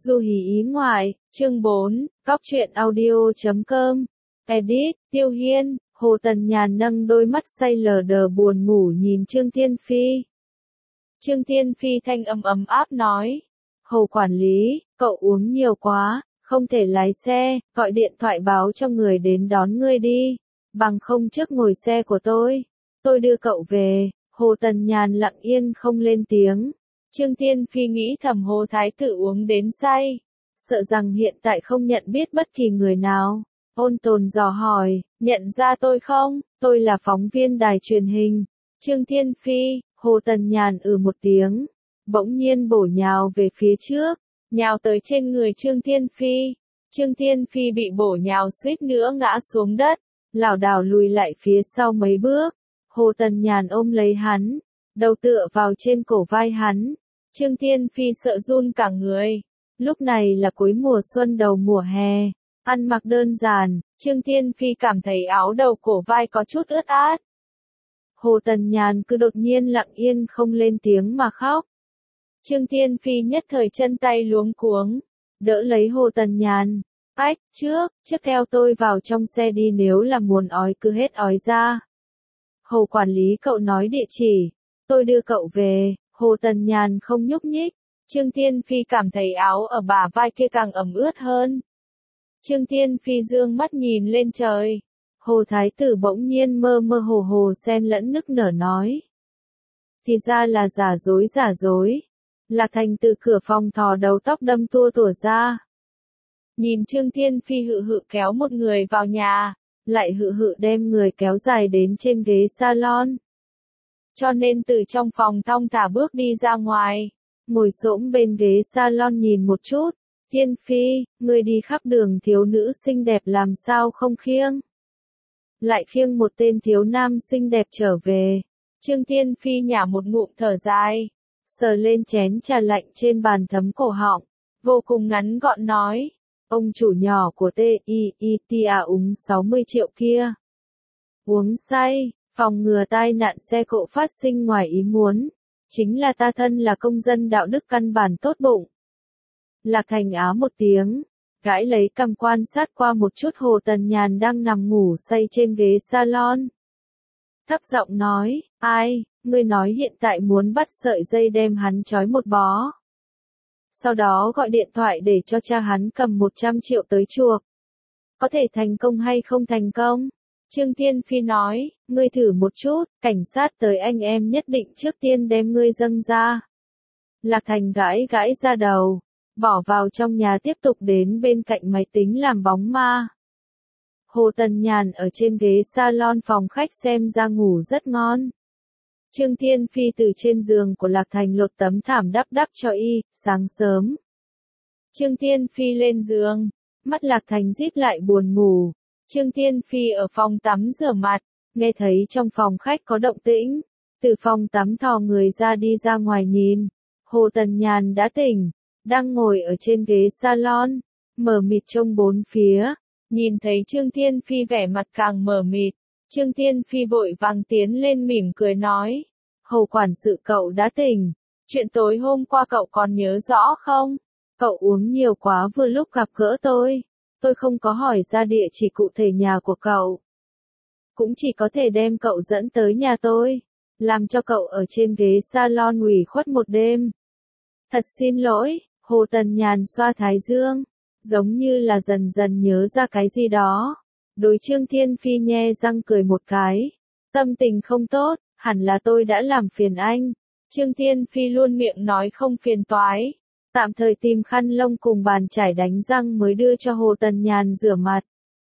Du hí ý ngoại, chương 4, Cóc truyện audio.com. Edit, Tiêu Hiên, Hồ Tần Nhàn nâng đôi mắt say lờ đờ buồn ngủ nhìn Trương Thiên Phi. Trương Thiên Phi thanh âm ấm áp nói. Hồ quản lý, cậu uống nhiều quá, không thể lái xe, gọi điện thoại báo cho người đến đón ngươi đi. Bằng không trước ngồi xe của tôi đưa cậu về. Hồ Tần Nhàn lặng yên không lên tiếng. Trương Thiên Phi nghĩ thầm Hồ Thái tử uống đến say, sợ rằng hiện tại không nhận biết bất kỳ người nào. Ôn Tồn dò hỏi, nhận ra tôi không? Tôi là phóng viên đài truyền hình. Trương Thiên Phi, Hồ Tần Nhàn một tiếng, bỗng nhiên bổ nhào về phía trước, nhào tới trên người Trương Thiên Phi. Trương Thiên Phi bị bổ nhào suýt nữa ngã xuống đất, lảo đảo lùi lại phía sau mấy bước. Hồ Tần Nhàn ôm lấy hắn, đầu tựa vào trên cổ vai hắn. Trương Thiên Phi sợ run cả người. Lúc này là cuối mùa xuân đầu mùa hè, ăn mặc đơn giản, Trương Thiên Phi cảm thấy áo đầu cổ vai có chút ướt át. Hồ Tần Nhàn cứ đột nhiên lặng yên không lên tiếng mà khóc. Trương Thiên Phi nhất thời chân tay luống cuống, đỡ lấy Hồ Tần Nhàn. Ách, trước theo tôi vào trong xe đi, nếu là muốn ói cứ hết ói ra. Hồ quản lý, cậu nói địa chỉ, tôi đưa cậu về. Hồ Tần Nhàn không nhúc nhích. Trương Thiên Phi cảm thấy áo ở bả vai kia càng ẩm ướt hơn. Trương Thiên Phi dương mắt nhìn lên trời. Hồ Thái tử bỗng nhiên mơ mơ hồ hồ xen lẫn nức nở nói. Thì ra là giả dối. Lạc Thành từ cửa phòng thò đầu tóc đâm tua tủa ra. Nhìn Trương Thiên Phi hự hự kéo một người vào nhà, lại hự hự đem người kéo dài đến trên ghế salon. Cho nên từ trong phòng thong thả bước đi ra ngoài, ngồi xổm bên ghế salon nhìn một chút. Thiên Phi, người đi khắp đường thiếu nữ xinh đẹp làm sao không khiêng? Lại khiêng một tên thiếu nam xinh đẹp trở về. Trương Thiên Phi nhả một ngụm thở dài, sờ lên chén trà lạnh trên bàn thấm cổ họng, vô cùng ngắn gọn nói. Ông chủ nhỏ của TIITA uống 60 triệu kia. Uống say. Phòng ngừa tai nạn xe cộ phát sinh ngoài ý muốn, chính là ta thân là công dân đạo đức căn bản tốt bụng. Lạc Thành á một tiếng, gãi lấy cằm quan sát qua một chút Hồ Tần Nhàn đang nằm ngủ say trên ghế salon. Thấp giọng nói, ai, ngươi nói hiện tại muốn bắt sợi dây đem hắn trói một bó. Sau đó gọi điện thoại để cho cha hắn cầm 100 triệu tới chuộc. Có thể thành công hay không thành công? Trương Thiên Phi nói, ngươi thử một chút, cảnh sát tới anh em nhất định trước tiên đem ngươi dâng ra. Lạc Thành gãi ra đầu, bỏ vào trong nhà tiếp tục đến bên cạnh máy tính làm bóng ma. Hồ Tần Nhàn ở trên ghế salon phòng khách xem ra ngủ rất ngon. Trương Thiên Phi từ trên giường của Lạc Thành lột tấm thảm đắp cho y. Sáng sớm, Trương Thiên Phi lên giường, mắt Lạc Thành díp lại buồn ngủ. Trương Thiên Phi ở phòng tắm rửa mặt, nghe thấy trong phòng khách có động tĩnh, từ phòng tắm thò người đi ra ngoài nhìn. Hồ Tần Nhàn đã tỉnh, đang ngồi ở trên ghế salon, mờ mịt trông bốn phía, nhìn thấy Trương Thiên Phi vẻ mặt càng mờ mịt. Trương Thiên Phi vội vàng tiến lên mỉm cười nói, Hồ quản sự cậu đã tỉnh, chuyện tối hôm qua cậu còn nhớ rõ không? Cậu uống nhiều quá vừa lúc gặp gỡ tôi không có hỏi ra địa chỉ cụ thể nhà của cậu. Cũng chỉ có thể đem cậu dẫn tới nhà tôi, làm cho cậu ở trên ghế salon ủy khuất một đêm. Thật xin lỗi. Hồ Tần Nhàn xoa thái dương, giống như là dần dần nhớ ra cái gì đó. Đối Trương Thiên Phi nhe răng cười một cái. Tâm tình không tốt, hẳn là tôi đã làm phiền anh. Trương Thiên Phi luôn miệng nói không phiền toái. Tạm thời tìm khăn lông cùng bàn chải đánh răng mới đưa cho Hồ Tần Nhàn rửa mặt.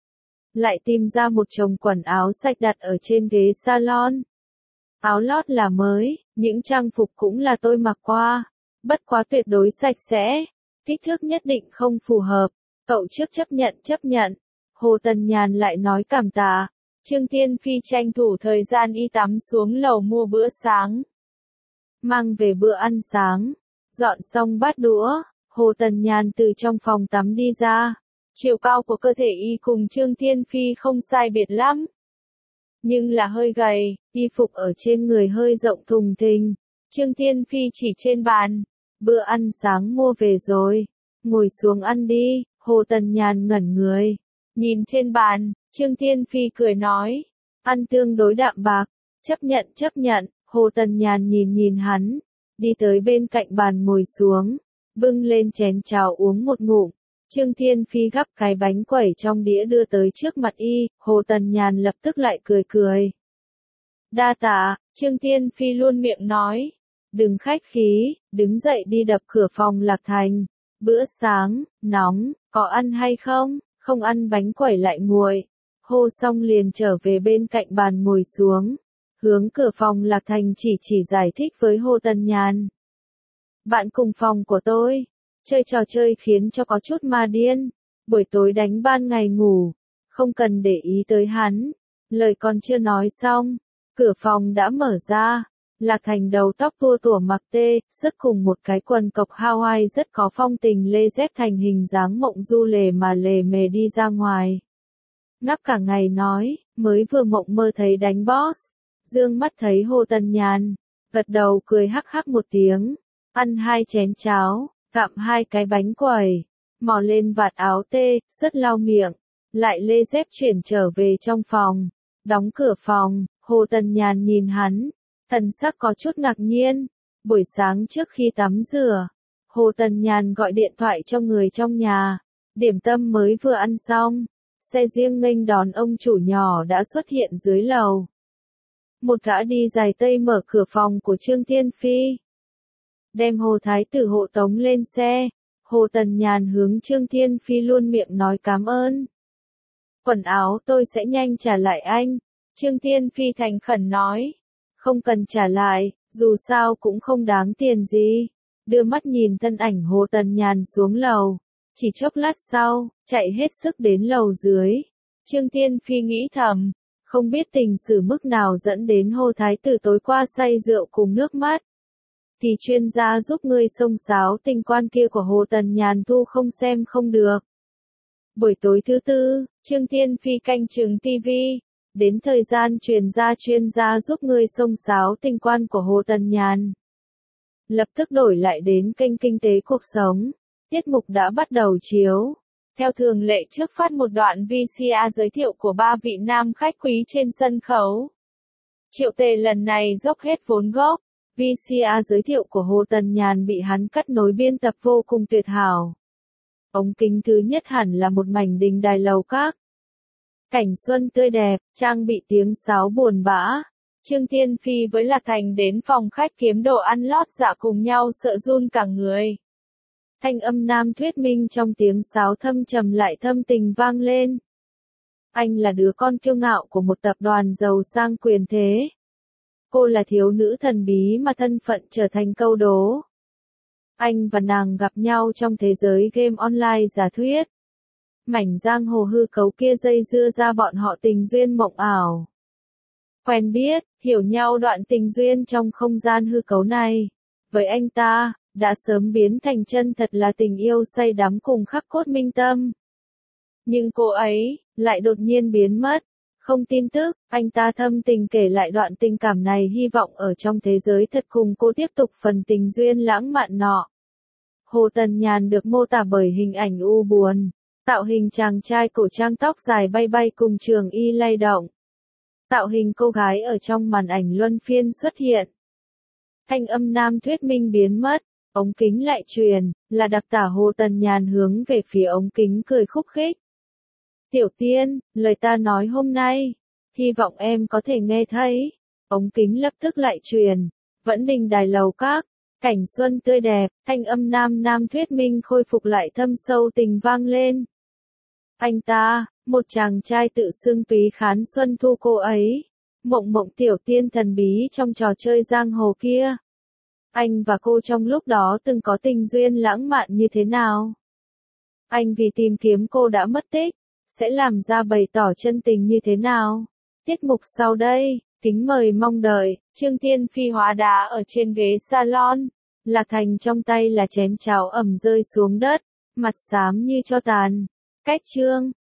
Lại tìm ra một chồng quần áo sạch đặt ở trên ghế salon. Áo lót là mới, những trang phục cũng là tôi mặc qua. Bất quá tuyệt đối sạch sẽ. Kích thước nhất định không phù hợp. Cậu trước chấp nhận. Hồ Tần Nhàn lại nói cảm tạ. Trương Thiên Phi tranh thủ thời gian y tắm xuống lầu mua bữa sáng. Mang về bữa ăn sáng. Dọn xong bát đũa, Hồ Tần Nhàn từ trong phòng tắm đi ra. Chiều cao của cơ thể y cùng Trương Thiên Phi không sai biệt lắm. Nhưng là hơi gầy, y phục ở trên người hơi rộng thùng thình. Trương Thiên Phi chỉ trên bàn. Bữa ăn sáng mua về rồi. ngồi xuống ăn đi, Hồ Tần Nhàn ngẩn người. Nhìn trên bàn, Trương Thiên Phi cười nói, ăn tương đối đạm bạc, chấp nhận, Hồ Tần Nhàn nhìn hắn, đi tới bên cạnh bàn ngồi xuống, bưng lên chén cháo uống một ngụm. Trương Thiên Phi gắp cái bánh quẩy trong đĩa đưa tới trước mặt y, Hồ Tần Nhàn lập tức lại cười. Đa tạ, Trương Thiên Phi luôn miệng nói, đừng khách khí, đứng dậy đi đập cửa phòng Lạc Thành. Bữa sáng, nóng, có ăn hay không? Không ăn bánh quẩy lại nguội. Hô xong liền trở về bên cạnh bàn ngồi xuống. Hướng cửa phòng Lạc Thành chỉ giải thích với Hồ Tần Nhàn. Bạn cùng phòng của tôi, chơi trò chơi khiến cho có chút ma điên. Buổi tối đánh ban ngày ngủ, không cần để ý tới hắn. Lời còn chưa nói xong, cửa phòng đã mở ra. Lạc Thành đầu tóc tua tủa mặc tê, sức cùng một cái quần cộc Hawaii rất có phong tình lê dép thành hình dáng mộng du lề mà lề mề đi ra ngoài. Ngáp cả ngày nói, mới vừa mộng mơ thấy đánh boss. Dương mắt thấy Hồ Tần Nhàn, gật đầu cười hắc hắc một tiếng, ăn 2 chén cháo, gặm 2 cái bánh quẩy, mò lên vạt áo tê, sứt lau miệng, lại lê dép chuyển trở về trong phòng, đóng cửa phòng, Hồ Tần Nhàn nhìn hắn. Thần sắc có chút ngạc nhiên, buổi sáng trước khi tắm rửa, Hồ Tần Nhàn gọi điện thoại cho người trong nhà, điểm tâm mới vừa ăn xong, xe riêng nghênh đón ông chủ nhỏ đã xuất hiện dưới lầu. Một gã đi giày tây mở cửa phòng của Trương Thiên Phi, đem Hồ Thái tử hộ tống lên xe, Hồ Tần Nhàn hướng Trương Thiên Phi luôn miệng nói cảm ơn. Quần áo tôi sẽ nhanh trả lại anh, Trương Thiên Phi thành khẩn nói. Không cần trả lại, dù sao cũng không đáng tiền gì. Đưa mắt nhìn thân ảnh Hồ Tần Nhàn xuống lầu. Chỉ chốc lát sau, chạy hết sức đến lầu dưới. Trương Thiên Phi nghĩ thầm, không biết tình sử mức nào dẫn đến Hồ Thái tử tối qua say rượu cùng nước mắt. Thì chuyên gia giúp ngươi xông xáo tình quan kia của Hồ Tần Nhàn thu không xem không được. Buổi tối thứ tư, Trương Thiên Phi canh chừng TV. Đến thời gian truyền ra chuyên gia giúp ngươi xông xáo tình quan của Hồ Tần Nhàn. Lập tức đổi lại đến kênh Kinh tế Cuộc sống. Tiết mục đã bắt đầu chiếu. Theo thường lệ trước phát một đoạn VCR giới thiệu của 3 vị nam khách quý trên sân khấu. Triệu Tề lần này dốc hết vốn góp. VCR giới thiệu của Hồ Tần Nhàn bị hắn cắt nối biên tập vô cùng tuyệt hảo. Ống kính thứ nhất hẳn là một mảnh đình đài lầu các. Cảnh xuân tươi đẹp, trang bị tiếng sáo buồn bã. Trương Thiên Phi với Lạc Thành đến phòng khách kiếm đồ ăn lót dạ cùng nhau sợ run cả người. Thanh âm nam thuyết minh trong tiếng sáo thâm trầm lại thâm tình vang lên. Anh là đứa con kiêu ngạo của một tập đoàn giàu sang quyền thế. Cô là thiếu nữ thần bí mà thân phận trở thành câu đố. Anh và nàng gặp nhau trong thế giới game online giả thuyết. Mảnh giang hồ hư cấu kia dây dưa ra bọn họ tình duyên mộng ảo. Quen biết, hiểu nhau đoạn tình duyên trong không gian hư cấu này. Với anh ta, đã sớm biến thành chân thật là tình yêu say đắm cùng khắc cốt minh tâm. Nhưng cô ấy, lại đột nhiên biến mất. Không tin tức, anh ta thâm tình kể lại đoạn tình cảm này hy vọng ở trong thế giới thật cùng cô tiếp tục phần tình duyên lãng mạn nọ. Hồ Tần Nhàn được mô tả bởi hình ảnh u buồn. Tạo hình chàng trai cổ trang tóc dài bay bay cùng trường y lay động. Tạo hình cô gái ở trong màn ảnh luân phiên xuất hiện. Thanh âm nam thuyết minh biến mất, ống kính lại truyền, là đặc tả Hồ Tần Nhàn hướng về phía ống kính cười khúc khích. Tiểu Tiên, lời ta nói hôm nay, hy vọng em có thể nghe thấy. Ống kính lập tức lại truyền, vẫn đình đài lầu các, cảnh xuân tươi đẹp, thanh âm nam thuyết minh khôi phục lại thâm sâu tình vang lên. Anh ta, một chàng trai tự xưng túy khán xuân thu cô ấy. Mộng mộng tiểu tiên thần bí trong trò chơi giang hồ kia. Anh và cô trong lúc đó từng có tình duyên lãng mạn như thế nào? Anh vì tìm kiếm cô đã mất tích, sẽ làm ra bày tỏ chân tình như thế nào? Tiết mục sau đây, kính mời mong đợi. Trương Thiên Phi hóa đá ở trên ghế salon. Lạc Thành trong tay là chén cháo ẩm rơi xuống đất, mặt xám như tro tàn. Cách Trương